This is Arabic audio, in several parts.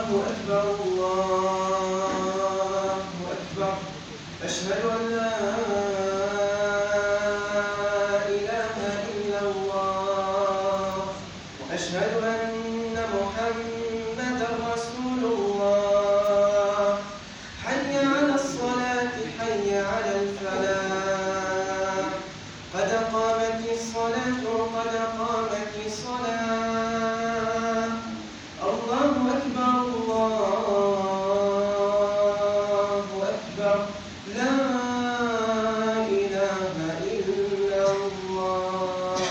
أكبر الله أكبر أشهد أن لا إله إلا الله أشهد أن محمدا رسول الله حي على الصلاة حي على الفلاح قد قامت الصلاة قد قامت الصلاة الله أكبر الله أكبر لا إله إلا الله.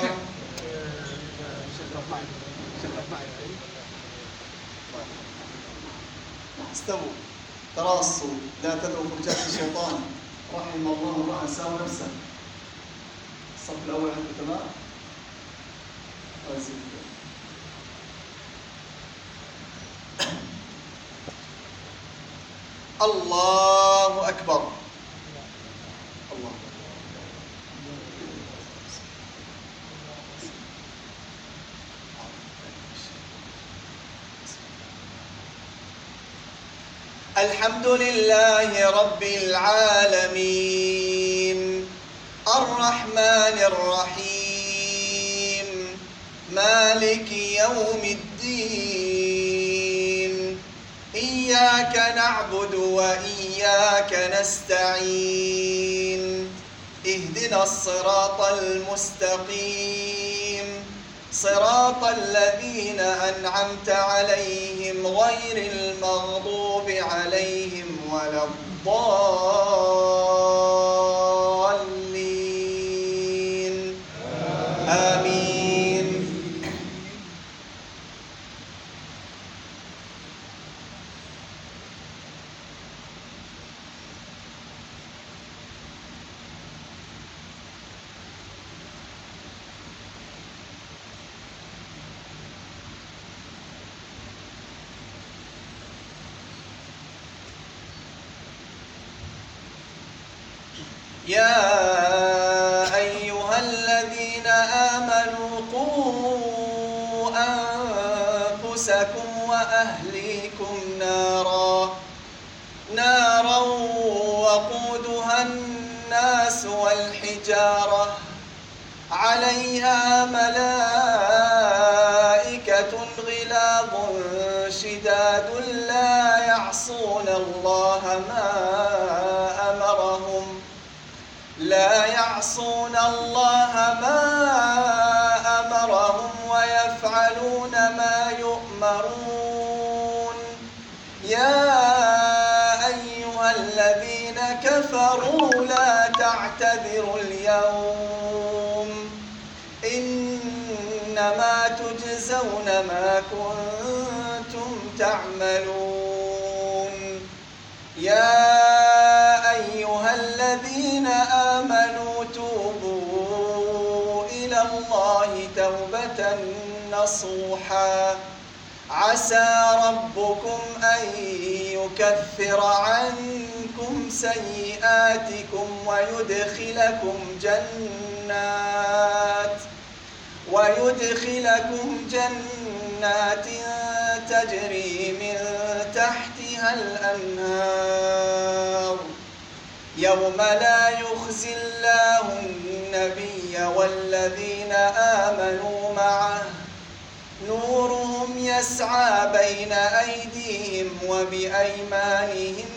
استووا تراصوا لا تدعوا فرجات الشيطان رحم الله امرأ ساوى نفسه. الصف الأول عنده تمام. الله أكبر الله الحمد لله رب العالمين الرحمن الرحيم مالك يوم الدين إياك نعبد وإياك نستعين اهدنا الصراط المستقيم صراط الذين أنعمت عليهم غير المغضوب عليهم ولا الضالين آمين. يا أيها الذين آمنوا قوا أنفسكم وأهليكم نارا وقودها الناس والحجارة عليها ملائكة غلاظ شداد لا يعصون الله ما أمرهم ويفعلون ما يؤمرون. يا أيها الذين كفروا لا تعتذروا اليوم إنما تجزون ما كنتم تعملون. يا أيها الذين آمنوا توبوا إلى الله توبة نصوحا عسى ربكم أن يكفر عنكم سيئاتكم ويدخلكم جنات تجري من تحتها الأنهار يوم لا يخزي الله النبي والذين آمنوا معه نورهم يسعى بين أيديهم وبأيمانهم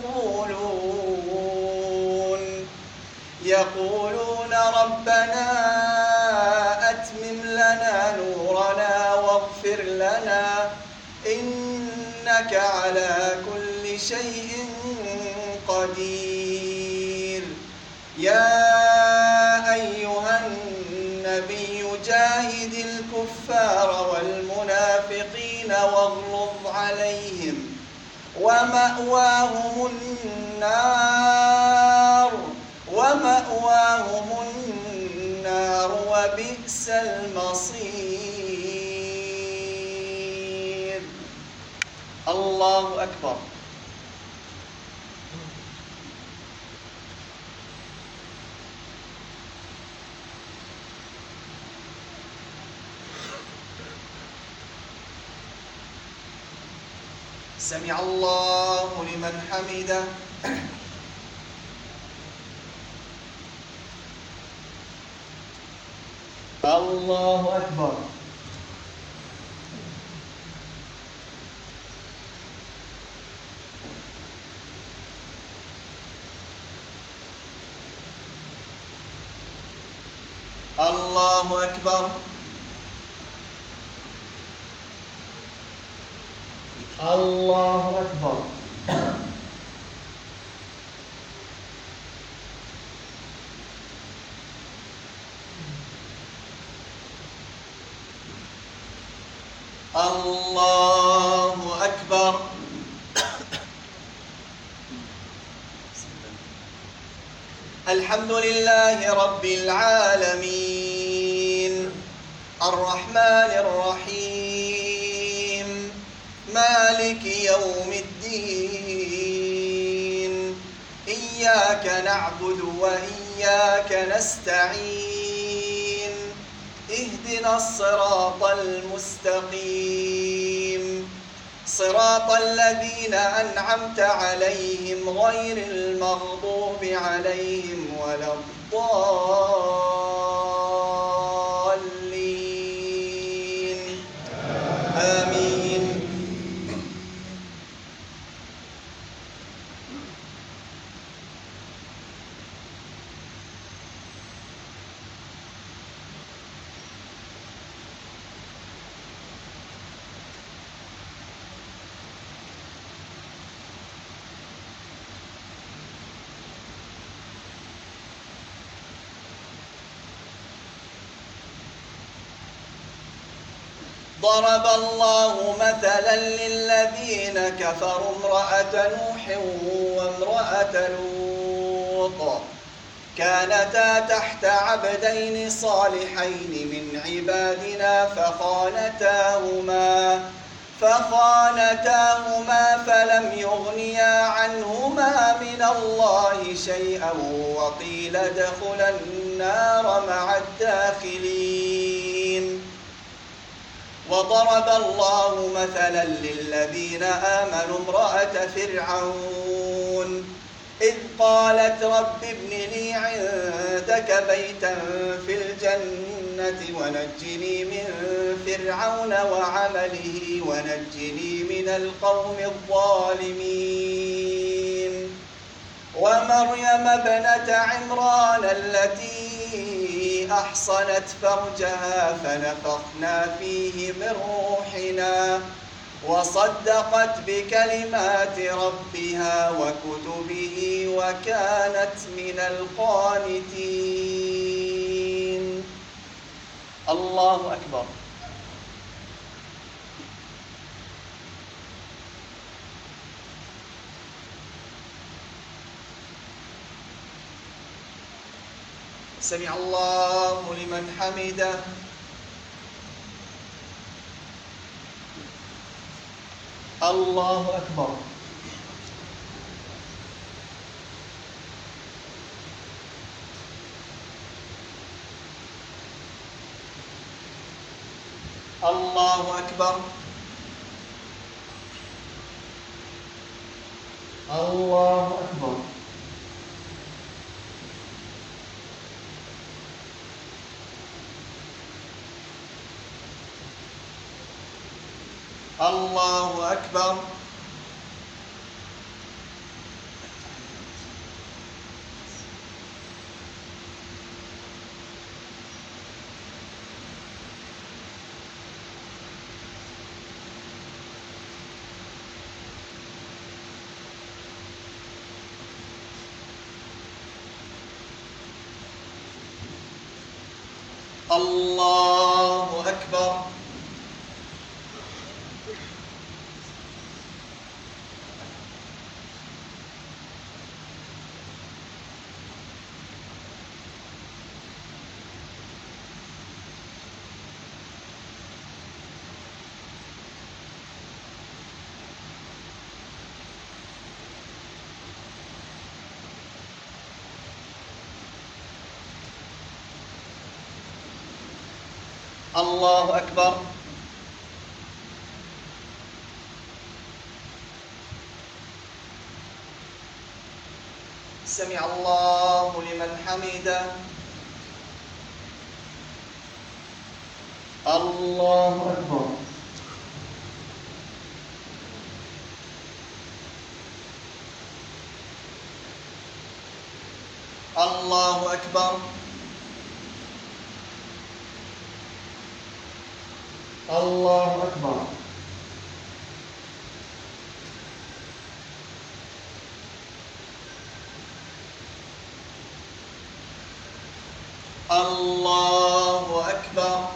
يقولون ربنا أتمم لنا نورنا واغفر لنا إنك على كل شيء قدير. يا أيها النبي جاهد الكفار والمنافقين واغلظ عليهم ومأواهم النار وبئس المصير. الله أكبر. سمع الله لمن حمده. الله أكبر. الله أكبر. الله أكبر. الله أكبر. الحمد لله رب العالمين الرحمن الرحيم مالك يوم الدين إياك نعبد وإياك نستعين اهدنا الصراط المستقيم صراط الذين أنعمت عليهم غير المغضوب عليهم ولا الضالين آمين. ضرب الله مثلا للذين كفروا امرأة نوح وامرأة لوط كانتا تحت عبدين صالحين من عبادنا فخانتاهما فلم يغنيا عنهما من الله شيئا وقيل ادخلا النار مع الداخلين. وضرب الله مثلا للذين آمنوا امرأة فرعون إذ قالت رب ابن لي عندك بيتا في الجنة ونجني من فرعون وعمله ونجني من القوم الظالمين. ومريم ابنة عمران التي أحصنت فرجها فنفخنا فيه من روحنا وصدقت بكلمات ربها وكتبه وكانت من القانتين. الله أكبر. سمع الله لمن حمده. الله أكبر. الله أكبر. الله أكبر. الله أكبر. الله أكبر. الله أكبر. سمع الله لمن حمده. الله أكبر. الله أكبر. الله أكبر. الله أكبر.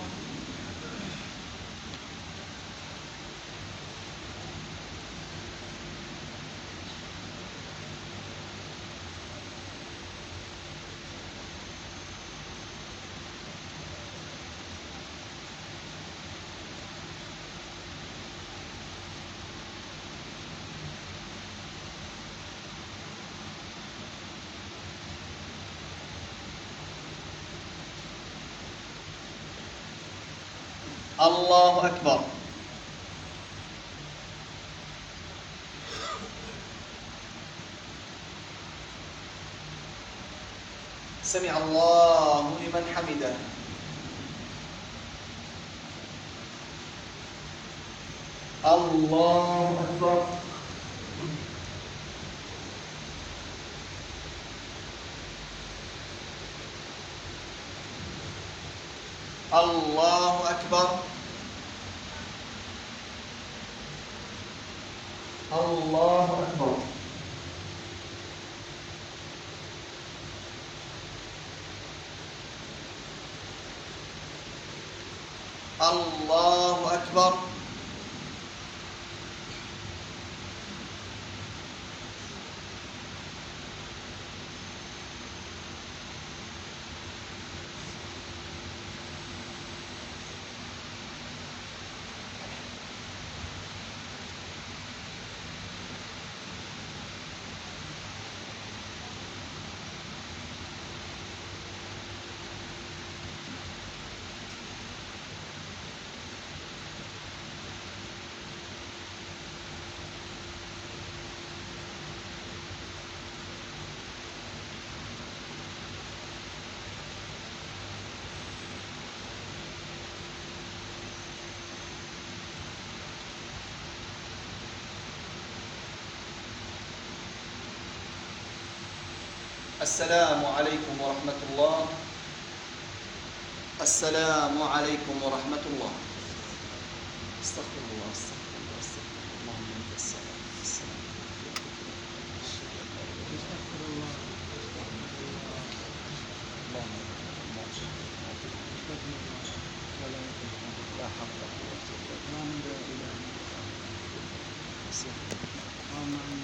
الله أكبر. سمع الله لمن حمده. الله أكبر. الله أكبر. الله أكبر. الله أكبر. السلام عليكم ورحمة الله. السلام عليكم ورحمة الله. استغفر الله استغفر الله استغفر الله. اللهم انت السلام السلام. استغفر الله اللهم لا حول ولا قوة إلا بالله.